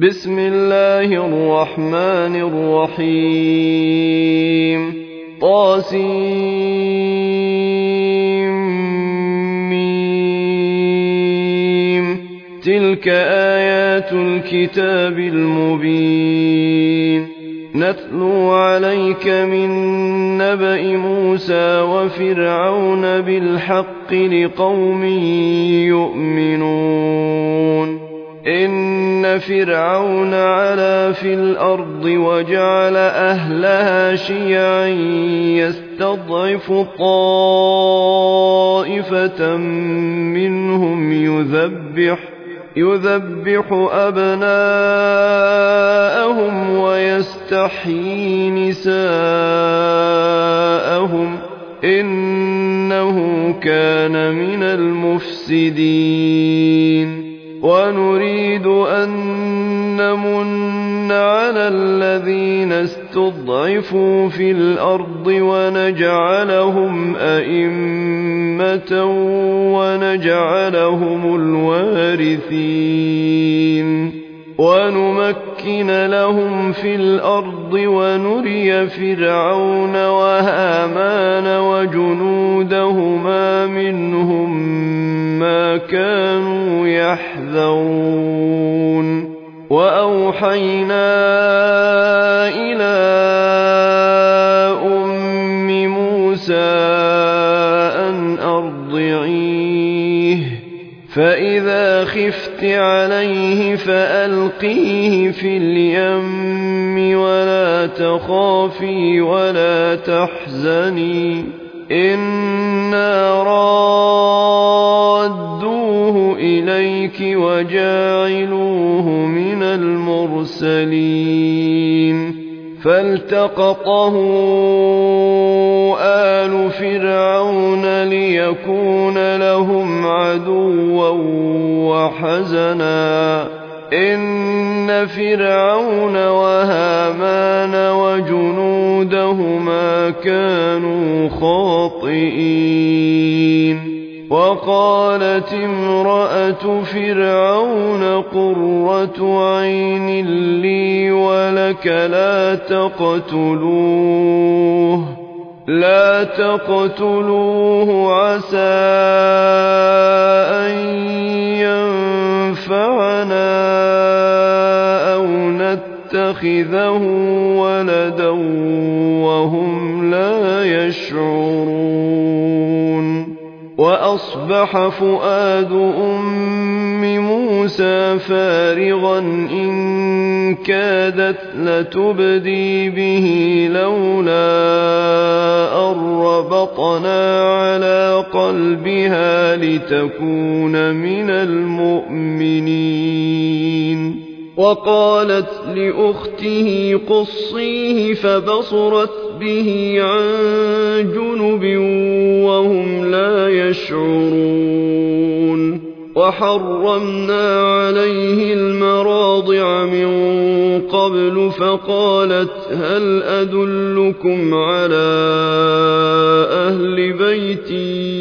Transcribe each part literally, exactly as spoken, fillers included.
بسم الله الرحمن الرحيم طاسيم تلك آيات الكتاب المبين نتلو عليك من نبأ موسى وفرعون بالحق لقوم يؤمنون إن فرعون علا في الأرض وجعل أهلها شيعا يستضعف طائفة منهم يذبح يذبح أبناءهم ويستحيي نساءهم إنه كان من المفسدين ونريد أن نمن على الذين استضعفوا في الأرض ونجعلهم أئمة ونجعلهم الوارثين ونمكن لهم في الأرض ونري فرعون وهامان وجنودهما منهم ما كانوا يحذرون وأوحينا إلى أم موسى أن أرضعيه فإذا خفت عليه فألقيه في اليم ولا تخافي ولا تحزني إنا رادوه إليك وجاعلوه من المرسلين فالتقطه آل فرعون ليكون لهم عدوا وحزنا إن فرعون وهامان وجنودهما كانوا خاطئين وقالت امرأة فرعون قرة عين لي ولك لا تقتلوه لا تقتلوه عسى أن ينفعنا أو نتخذه ولدا وهم لا يشعرون وأصبح فؤاد أم موسى فارغا إن كادت لتبدي به لولا أن ربطنا على قلبها لتكون من المؤمنين وقالت لأخته قصيه فبصرت به عن جنب وهم لا يشعرون وحرمنا عليه المراضع من قبل فقالت هل أدلكم على أهل بيت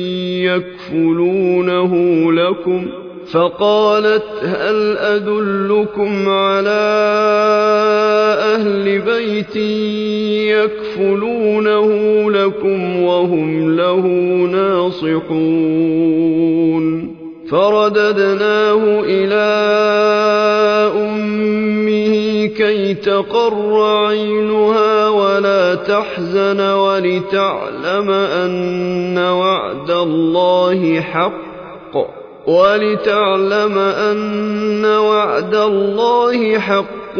يكفلونه لكم فقالت هل أدلكم على أهل بيت يكفلونه لكم وهم له ناصحون فرددناه إلى أمه كي تقر عينها ولا تحزن ولتعلم أن وعد الله حق ولتعلم أن وعد الله حق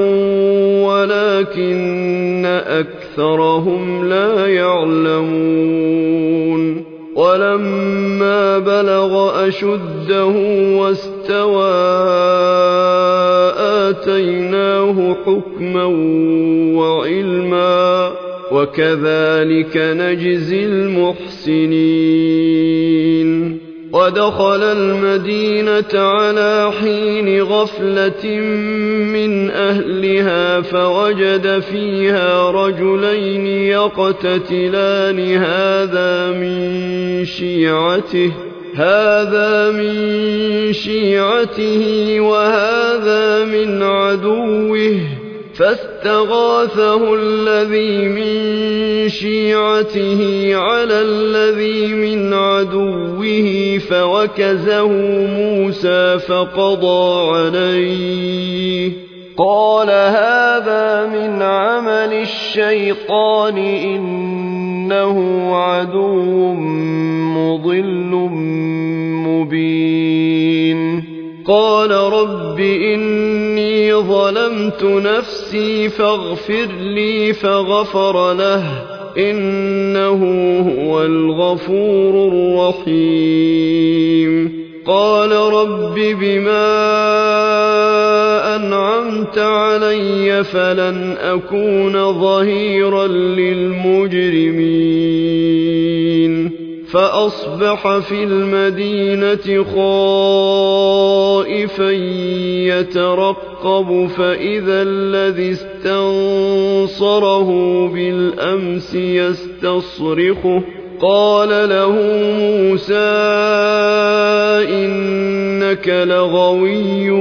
ولكن أكثرهم لا يعلمون ولما بلغ أشده واستوى آتيناه حكما وعلما وكذلك نجزي المحسنين ودخل المدينة على حين غفلة من أهلها فوجد فيها رجلين يقتتلان هذا من شيعته هذا من شيعته وهذا من عدوه فاستغاثه الذي من شيعته على الذي من عدوه فوكزه موسى فقضى عليه قال هذا من عمل الشيطان إنه عدو مضل مبين قال رب إني ظلمت نفسي فاغفر لي فغفر له إنه هو الغفور الرحيم قال رب بما أنعمت علي فلن أكون ظهيرا للمجرمين فأصبح في المدينة خائفا يترقب فإذا الذي استنصره بالأمس يستصرخه قال له موسى إنك لغوي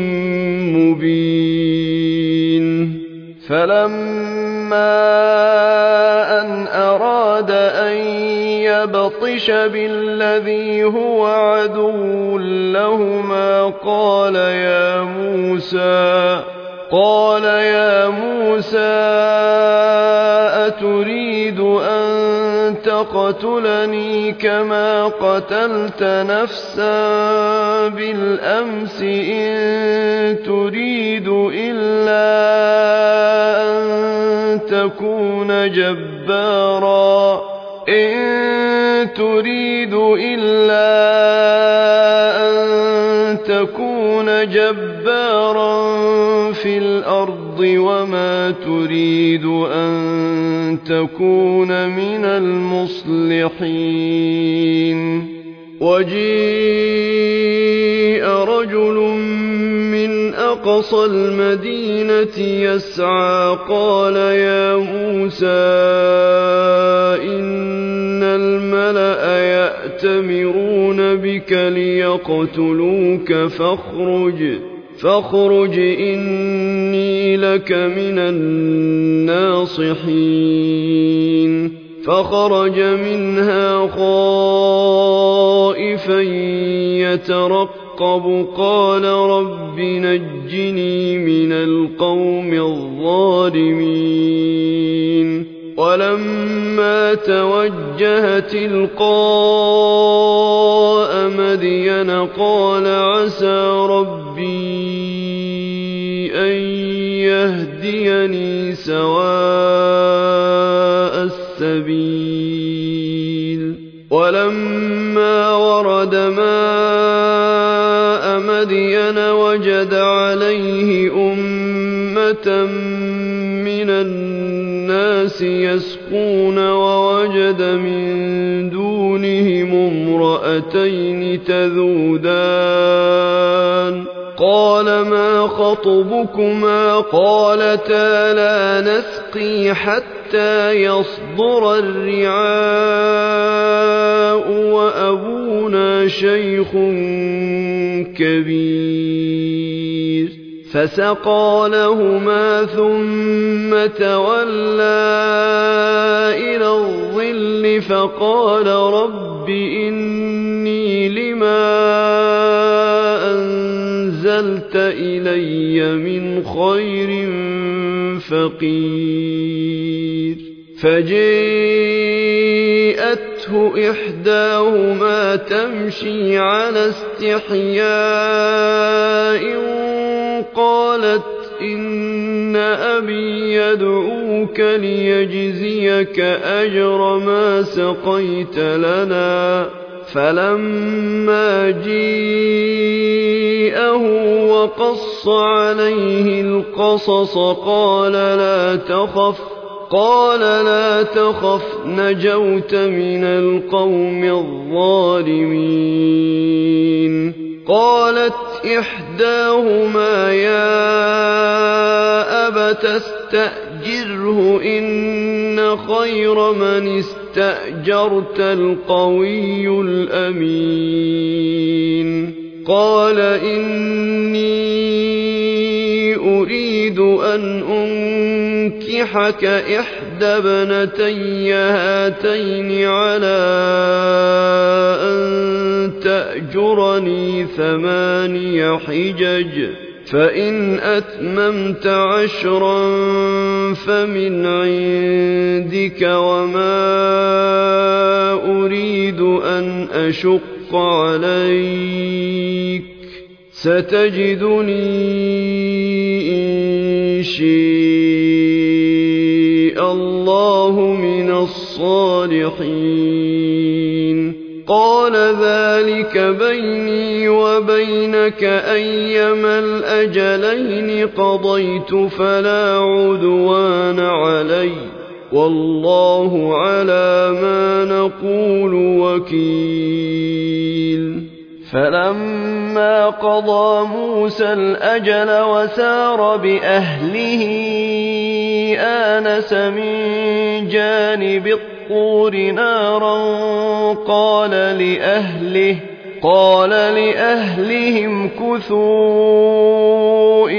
مبين فلما أن أراد أن يبطش بالذي هو عدو لهما قال يا موسى قال يا موسى أتريد أن تقتلني كما قتلت نفسا بالأمس إن تريد إلا أن تكون جبارا إن تريد إلا أن تكون جبارا في الأرض وما تريد أن تكون من المصلحين وجيء رجل من أقصى المدينة يسعى قال يا موسى إن الملأ يأتمرون بك ليقتلوك فاخرج فاخرج إني لك من الناصحين فخرج منها خائفا يترقب قال رب نجني من القوم الظالمين ولما توجه تلقاء مدين قال عسى ربي أن يهديني سواء السبيل ولما ورد ماء مدين وجد عليه أمة من الناس يسقون ووجد من دونهم امرأتين تذودان قال ما خطبكما قالتا لا نسقي حتى يصدر الرعاء وأبونا شيخ كبير فسقى لهما ثم تولى إلى الظل فقال رب إني لما أنزلت إلي من خير فقير فجاءته إحداهما تمشي على استحياء قالت إن أبي يدعوك ليجزيك أجر ما سقيت لنا فلما جيءه وقص عليه القصص قال لا تخف قال لا تخف نجوت من القوم الظالمين قالت إحداهما يا أبت تستأجره إن خير من استأجرت القوي الأمين قال إني أريد أن أنكحك إحدى ابنتي هاتين على أن تأجرني ثماني حجج فإن أتممت عشرا فمن عندك وما أريد أن أشق عليك ستجدني إن شاء الله من الصالحين قال ذلك بيني وبينك أيما الأجلين قضيت فلا عدوان علي والله على ما نقول وكيل فلما قضى موسى الأجل وسار بأهله آنس من جانب الطور نارا قال لأهله قال لأهلهم كثوا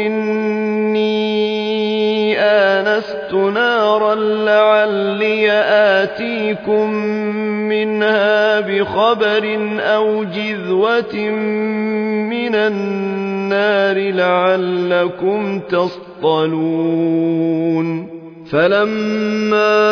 إني آنست نارا لعلي آتيكم منها بخبر أو جذوة من النار لعلكم تصطلون فلما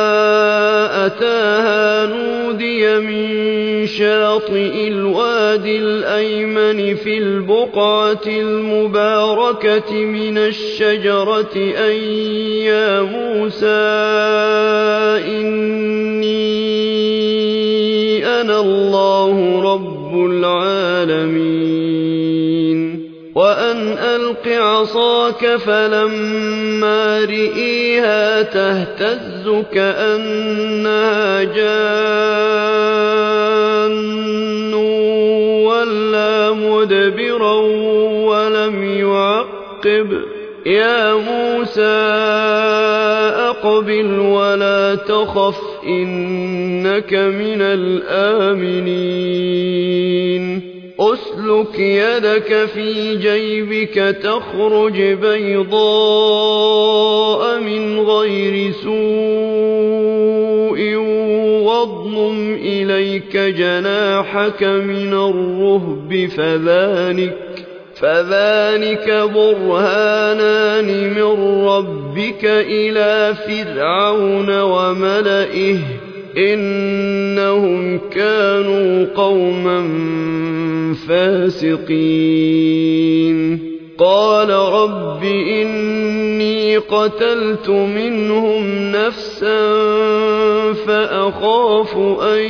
أتاها نودي من شاطئ الوادي الأيمن في البقعة المباركة من الشجرة أن يا موسى إني أنا الله رب العالمين وأن ألق عصاك فلما رئيها تهتز كأنها جان ولا مدبرا ولم يعقب يا موسى أقبل ولا تخف إنك من الآمنين أسلك يدك في جيبك تخرج بيضاء من غير سوء واضمم إليك جناحك من الرهب فذلك فذلك برهانان من ربك إلى فرعون وملئه إنهم كانوا قوما فاسقين قال رب إني قتلت منهم نفسا فأخاف أن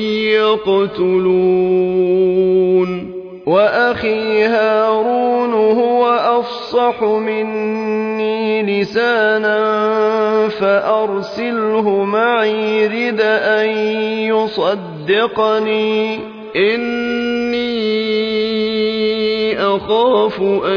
يقتلون وأخي هارون هو أفصح مني لسانا فأرسله معي رد أن يصدقني إني أخاف أن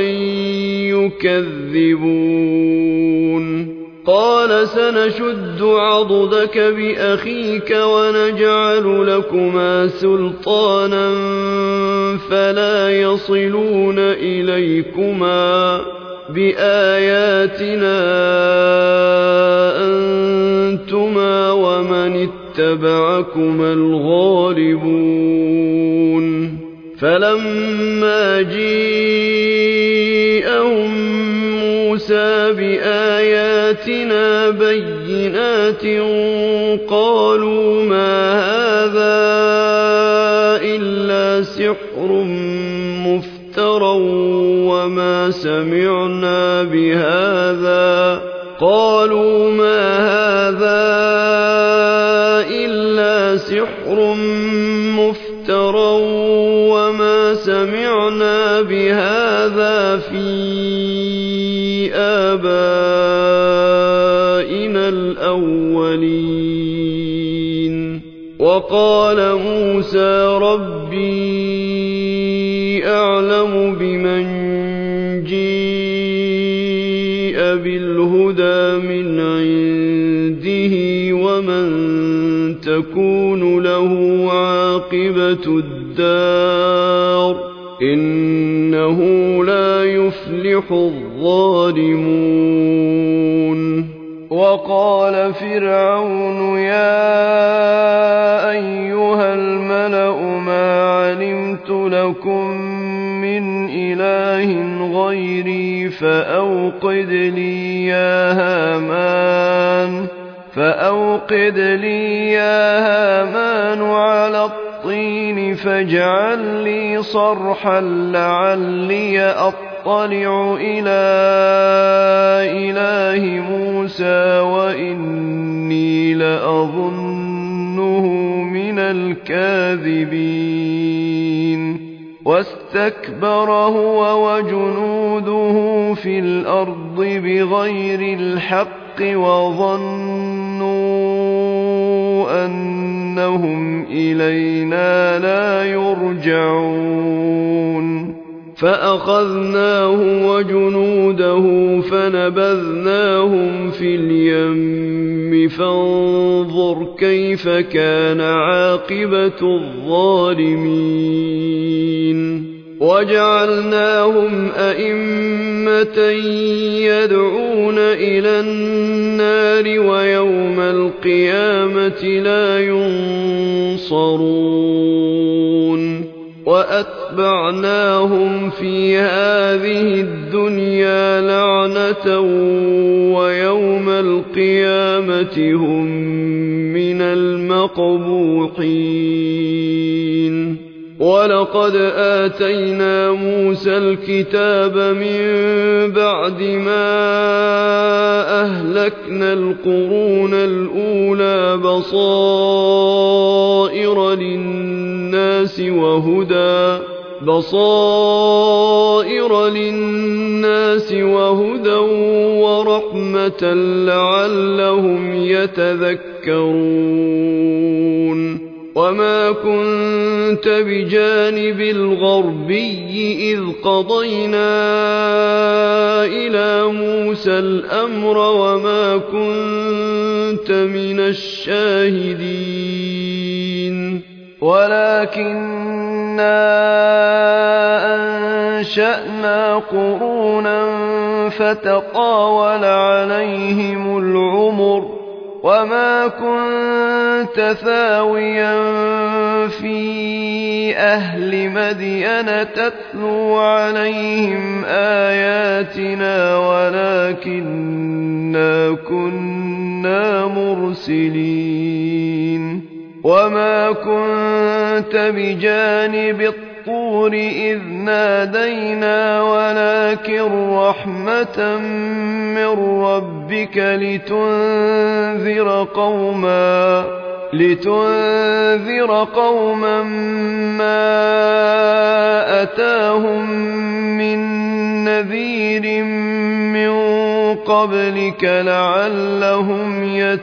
يكذبون قال سنشد عضدك بأخيك ونجعل لكما سلطانا فلا يصلون إليكما بآياتنا أنتما ومن اتبعكما الغالبون فلما جيءهم موسى بآياتنا بينات قالوا ما هذا إلا سحر مفترى وما سمعنا بهذا قالوا ما هذا إلا سحر مفترى وما سمعنا بهذا في آبائنا الأولين وقال موسى ربي أعلم بمن جيء بالهدى من عنده ومن تكون له عاقبة الدار إنه لا يفلح الظالمون. وقال فرعون يا أيها الملأ ما علمت لكم من إله غيري فأوقد لي يا هامان فأوقد لي يا هامان على الطين فاجعل لي صرحا لعلي أطلع إلى إله موسى وإني لأظنه من الكاذبين. واستكبر هو وجنوده في الأرض بغير الحق وظنوا أنهم إلينا لا يرجعون. فأخذناه وجنوده فنبذناهم في اليم فانظر كيف كان عاقبة الظالمين. وجعلناهم أئمة يدعون إلى النار ويوم القيامة لا ينصرون. وأتبعناهم في هذه الدنيا لعنة ويوم القيامة هم من المقبوحين. ولقد آتينا موسى الكتاب من بعد ما أهلكنا القرون الأولى بصائر للناس وهدى بصائر للناس وهدى ورحمة لعلهم يتذكرون. وما كنت بجانب الغربي إذ قضينا إلى موسى الأمر وما كنت من الشاهدين ولكننا أنشأنا قرونا فتطاول عليهم العمر وما كنت ثاويا في أهل مدين تتلو عليهم آياتنا ولكننا كنا مرسلين. وما كنت بجانب الطور إذ نادينا ولكن رحمة من ربك لتنذر قوما لتنذر قوما ما أتاهم من نذير من قبلك لعلهم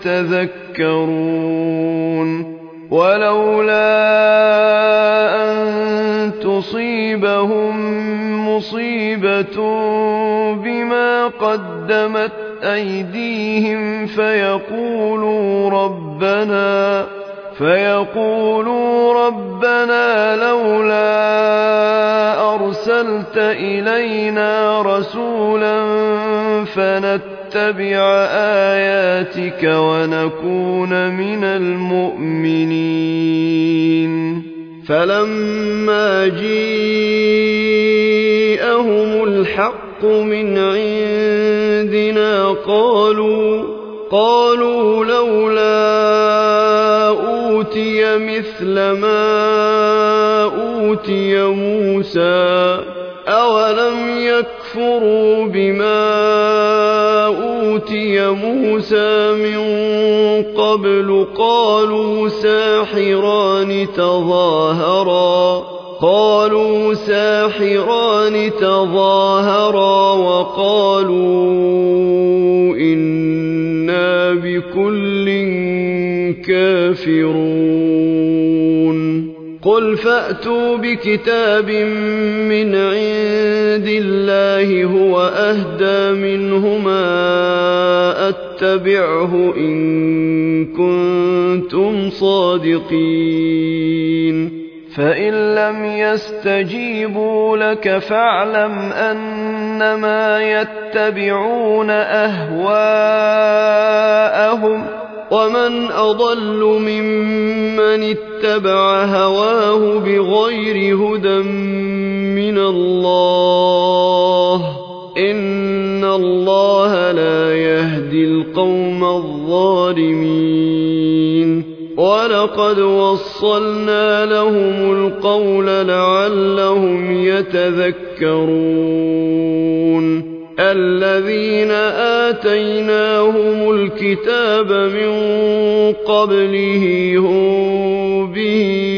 يتذكرون. ولولا أن تصيبهم مصيبة بما قدمت أيديهم فيقولوا ربنا فيقولوا ربنا لولا أرسلت إلينا رسولا فنتبع آياتك ونكون من المؤمنين. فلما جاءهم الحق من عندنا قالوا قالوا لولا أوتي مثل ما أوتي موسى أولم يكفروا بما أوتي موسى من قبل قالوا ساحران تظاهرا قالوا ساحران تظاهرا وقالوا إنا بكل كافرون. قل فأتوا بكتاب من عند الله هو أهدى منهما أتبعه إن كنتم صادقين فإن لم يستجيبوا لك فاعلم أنما يتبعون أهواءهم ومن أضل ممن اتبع هواه بغير هدى من الله إن الله لا يهدي القوم الظالمين ولقد وصلنا لهم القول لعلهم يتذكرون الذين آتيناهم الكتاب من قبله هم به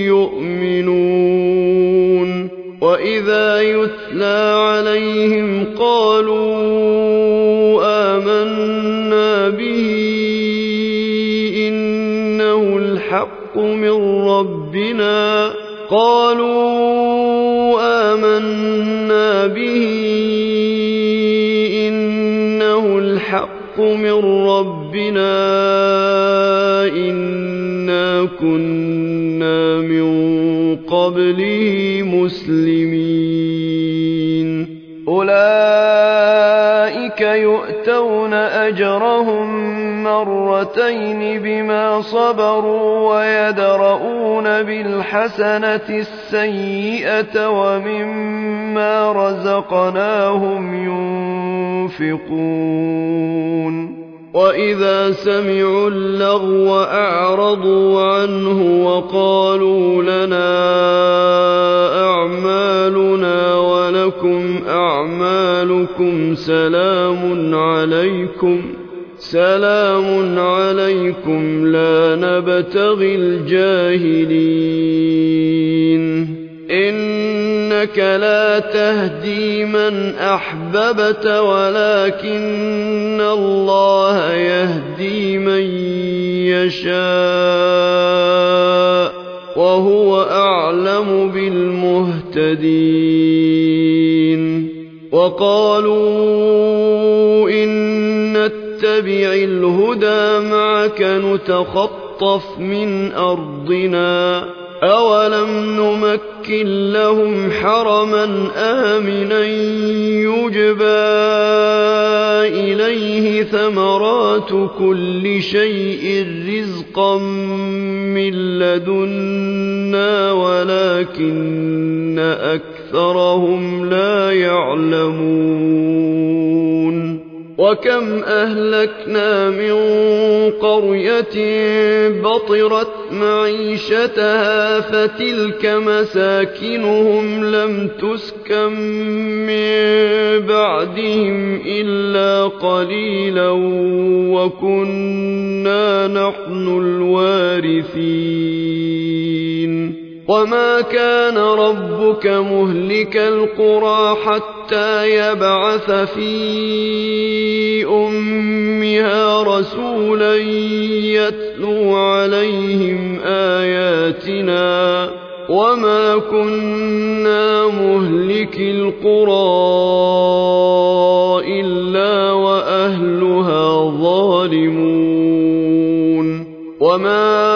يؤمنون وإذا يتلى عليهم قالوا آمنا به إنه الحق من ربنا قالوا آمنا به إنه الحق من ربنا إنا كنا من قبله مسلمين أولئك يؤتون أجرهم مرتين بما صبروا ويدرؤون بالحسنة السيئة ومما رزقناهم ينفقون وإذا سمعوا اللغو أعرضوا عنه وقالوا لنا أعمالنا ولكم أعمالكم سلام عليكم سلام عليكم لا نبتغي الجاهلين إنك لا تهدي من أحببت ولكن الله يهدي من يشاء وهو أعلم بالمهتدين وقالوا إن نتبع الهدى معك نتخطف من أرضنا أولم نمكن لهم حرما آمنا يجبى إليه ثمرات كل شيء رزقا من لدنا ولكن أكثرهم لا يعلمون وكم أهلكنا من قرية بطرت معيشتها فتلك مساكنهم لم تسكن من بعدهم إلا قليلا وكنا نحن الوارثين وما كان ربك مهلك القرى حتى يبعث في أمها رسولا يتلو عليهم آياتنا وما كنا مهلك القرى إلا وأهلها ظالمون وما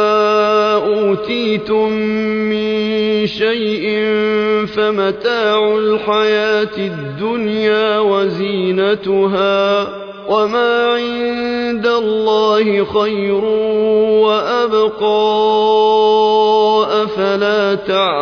أوتيتم من شيء فمتاع الحياة الدنيا وزينتها وما عند الله خير وأبقى أفلا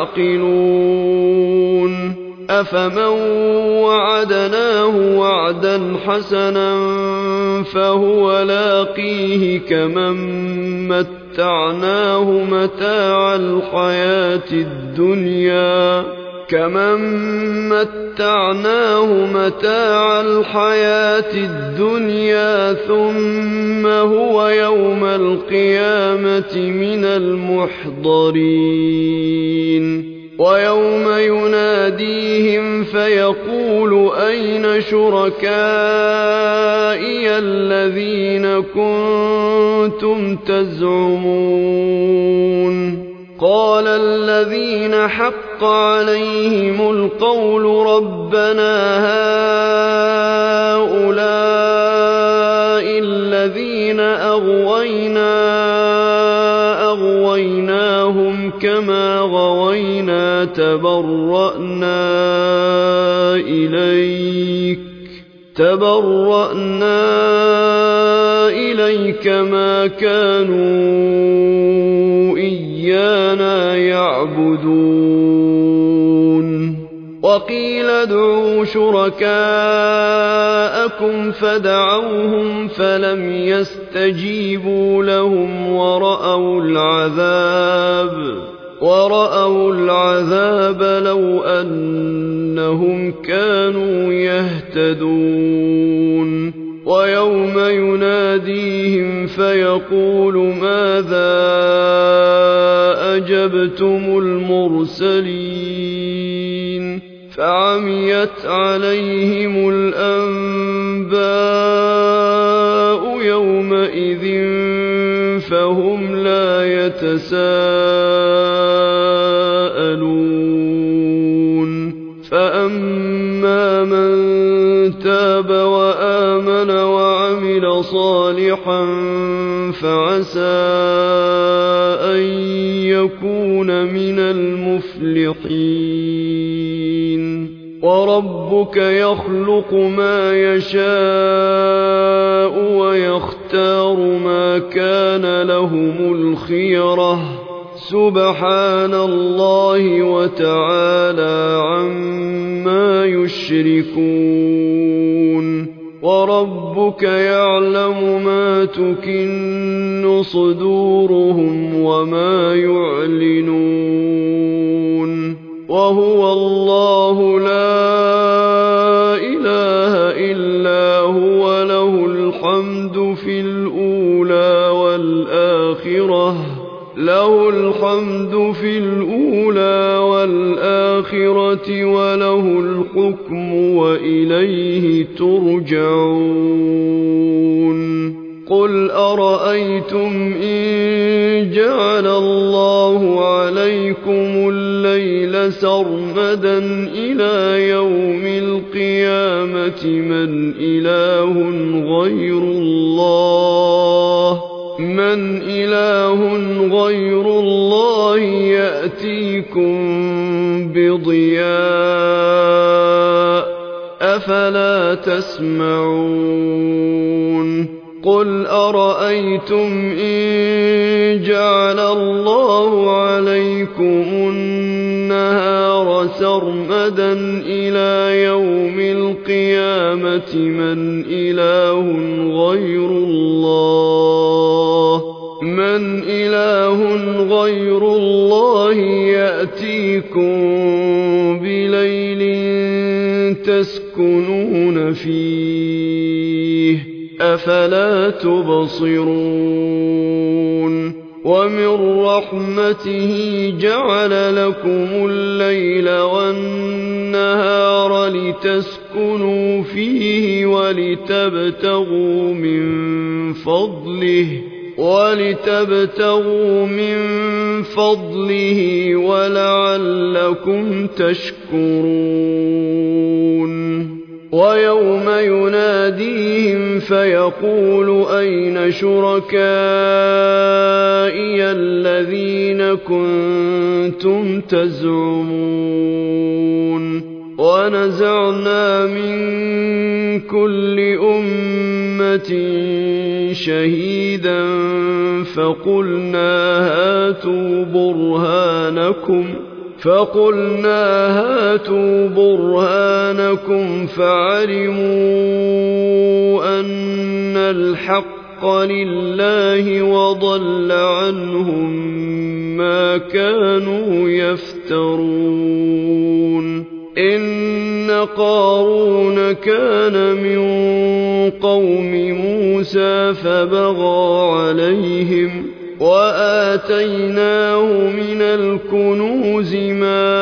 تعقلون أفمن وعدناه وعدا حسنا فهو لاقيه كمن متعناه متاع الحياة الدنيا كمن متعناه متاع الحياة الدنيا ثم هو يوم القيامة من المحضرين ويوم يناديهم فيقول أين شركائي الذين كنتم تزعمون قال الذين حق عليهم القول ربنا هؤلاء الذين أغوينا أغويناهم كما غوينا تبرأنا إليك تبرأنا إليك ما كانوا إيانا يعبدون وقيل ادعوا شركاءكم فدعوهم فلم يستجيبوا لهم ورأوا العذاب ورأوا العذاب لو أنهم كانوا يهتدون ويوم يناديهم فيقول ماذا أجبتم المرسلين فعميت عليهم الأنباء يومئذ فهم لا يتساءلون فأما من تاب وآمن وعمل صالحا فعسى أن يكون من المفلحين وربك يخلق ما يشاء ويختار ما كان لهم الخيرة سبحان الله وتعالى عما يشركون وربك يعلم ما تكن صدورهم وما يعلنون وهو الله لا إله إلا هو له الحمد في الأولى والآخرة له الحمد في الأولى والآخرة وله الحكم وإليه ترجعون قل أرأيتم إن جعل الله عليكم الليل سرمدا إلى يوم القيامة من إله غير الله من إله غير الله يأتيكم بضياء أفلا تسمعون قل أرأيتم إن جعل الله عليكم النهار سرمدا إلى يوم القيامة من إله غير الله من إله غير الله يأتيكم بليل تسكنون فيه أفلا تبصرون ومن رحمته جعل لكم الليل والنهار لتسكنوا فيه ولتبتغوا من فضله ولتبتغوا من فضله ولعلكم تشكرون ويوم يناديهم فيقول أين شركائي الذين كنتم تزعمون ونزعنا من كل أمة شهيدا فقلنا هاتوا برهانكم فقلنا هاتوا برهانكم فعلموا أن الحق لله وضل عنهم ما كانوا يفترون إن قارون كان من قوم موسى فبغى عليهم وآتيناه من الكنوز ما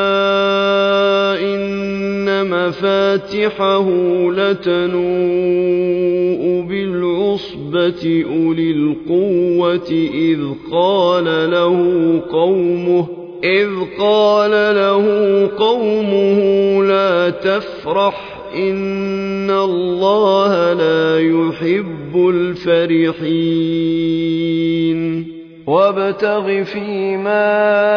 إن مفاتحه لتنوء بالعصبة الْعُصْبَةِ أُولِي الْقُوَّةِ إِذْ قَالَ لَهُ قَوْمُهُ إِذْ قَالَ لَهُ قَوْمُهُ لَا تَفْرَحْ إِنَّ اللَّهَ لَا يُحِبُّ الْفَرِحِينَ وَابْتَغِ فِيمَا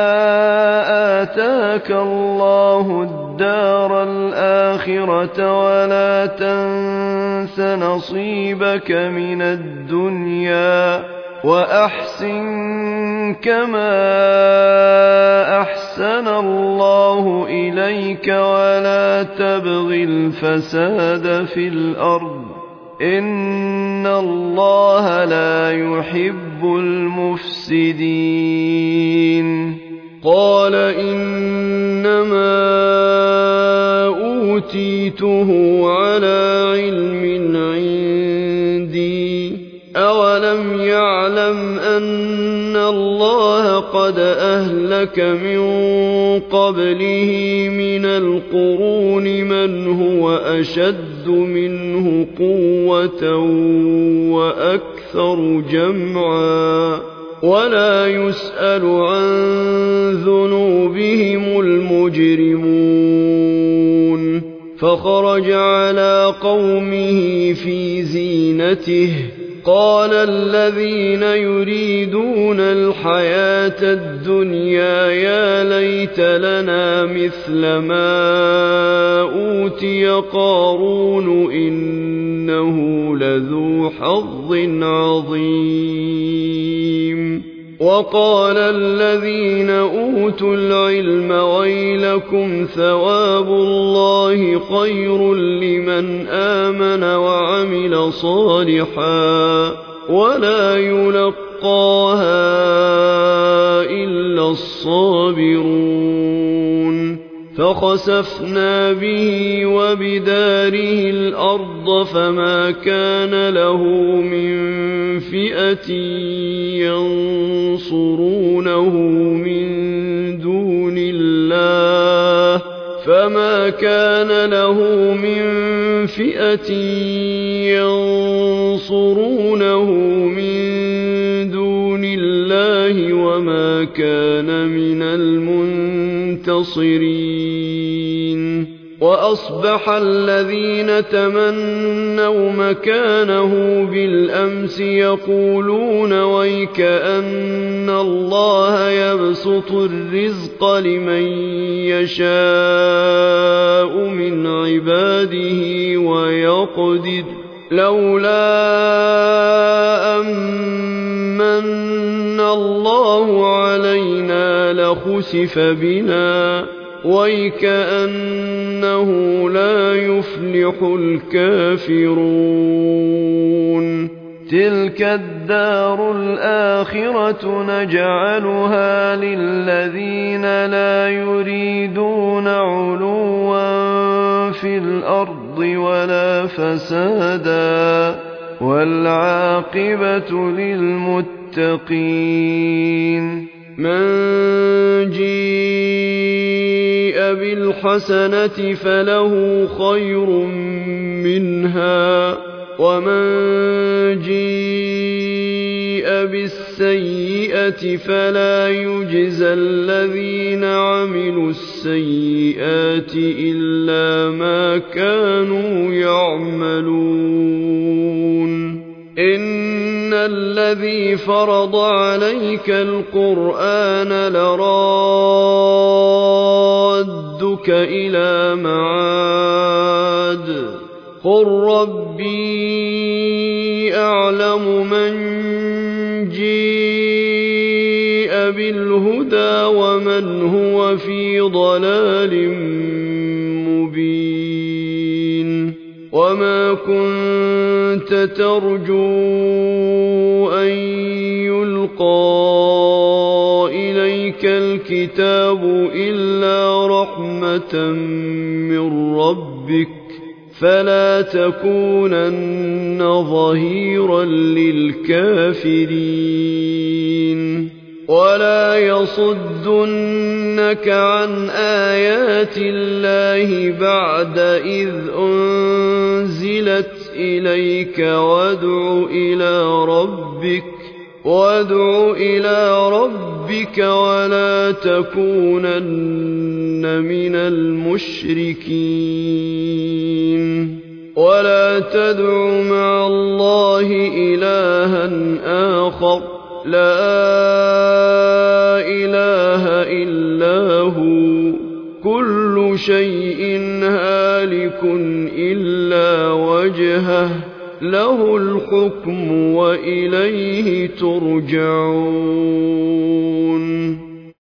آتَاكَ اللَّهُ الدَّارَ الْآخِرَةَ وَلَا تَنسَ نَصِيبَكَ مِنَ الدُّنْيَا وَأَحْسِن كَمَا أَحْسَنَ اللَّهُ إِلَيْكَ وَلَا تَبْغِ الْفَسَادَ فِي الْأَرْضِ إِنَّ اللَّهَ لَا يُحِبُّ الْمُفْسِدِينَ قَالَ إِنَّمَا أُوتِيتُهُ عَلَىٰ عِلْمٍ عِندِي أَوَلَمْ يَعْلَمْ أَنَّ اللَّهَ قَدْ أَهْلَكَ مِن قَبْلِهِ مِنَ الْقُرُونِ مَنْ هُوَ أَشَدُّ مِنْهُ قُوَّةً وَأَكْثَرُ جَمْعًا وَلَا يُسْأَلُ عَن ذُنُوبِهِمُ الْمُجْرِمُونَ فَخَرَجَ عَلَىٰ قَوْمِهِ فِي زِينَتِهِ قَالَ الَّذِينَ يُرِيدُونَ الْحَيَاةَ الدُّنْيَا يَا لَيْتَ لَنَا مِثْلَ مَا أُوتِيَ قَارُونُ إِنَّهُ لَذُو حَظٍّ عَظِيمٍ وَقَالَ الَّذِينَ أُوتُوا الْعِلْمَ وَيْلَكُمْ ثَوَابُ اللَّهِ خَيْرٌ لِّمَنْ آمَنَ وَعَمِلَ صَالِحًا وَلَا يُلَقَّاهَا إِلَّا الصَّابِرُونَ فَخَسَفْنَا بِهِ وَبِدَارِهِ الْأَرْضَ فَمَا كَانَ لَهُ مِن فِئَةٍ يَنصُرُونَهُ مِن دُونِ اللَّهِ فَمَا كَانَ لَهُ مِن فِئَةٍ يَنصُرُونَهُ مِن دُونِ اللَّهِ وَمَا كَانَ مِنَ الْمُنتَصِرِينَ وَأَصْبَحَ الَّذِينَ تَمَنَّوْا مَكَانَهُ بِالْأَمْسِ يَقُولُونَ وَيْكَأَنَّ اللَّهَ يَبْسُطُ الرِّزْقَ لِمَن يَشَاءُ مِنْ عِبَادِهِ وَيَقْدِرُ لَوْلَا أَمَّنَّ اللَّهُ عَلَيْنَا لَخُسِفَ بِنَا وَيْكَأَنَّهُ لَا يُفْلِحُ الْكَافِرُونَ تِلْكَ الدَّارُ الْآخِرَةُ نَجْعَلُهَا لِلَّذِينَ لَا يُرِيدُونَ عُلُوًّا فِي الْأَرْضِ وَلَا فَسَادًا وَالْعَاقِبَةُ لِلْمُتَّقِينَ مَنْ جِيءَ بِالْحَسَنَةِ فَلَهُ خَيْرٌ مِّنْهَا وَمَنْ جِيءَ بِالسَّيِّئَةِ فَلَا يُجْزَى الَّذِينَ عَمِلُوا السَّيِّئَاتِ إِلَّا مَا كَانُوا يَعْمَلُونَ إِنَّ الَّذِي فَرَضَ عَلَيْكَ الْقُرْآنَ لَرَادُّكَ إِلَىٰ مَعَادٍ قُل رَّبِّي أَعْلَمُ مَن جِيءَ بِالْهُدَىٰ وَمَنْ هُوَ فِي ضَلَالٍ مُّبِينٍ وَمَا كُنتَ تَرْجُو أَن يُلْقَىٰ إِلَيْكَ الْكِتَابُ إِلَّا رَحْمَةً مِّن رَّبِّكَ فَلَا تَكُونَنَّ ظَهِيرًا لِّلْكَافِرِينَ وَلَا يَصُدُّنَّكَ عَنْ آيَاتِ اللَّهِ بَعْدَ إِذْ أُنزِلَتْ إليك وادع إلى ربك وادع إلى ربك ولا تكونن من المشركين ولا تدع مع الله إلها آخر لا إله إلا هو كل شيء هالك إلا وجهه له الحكم وإليه ترجعون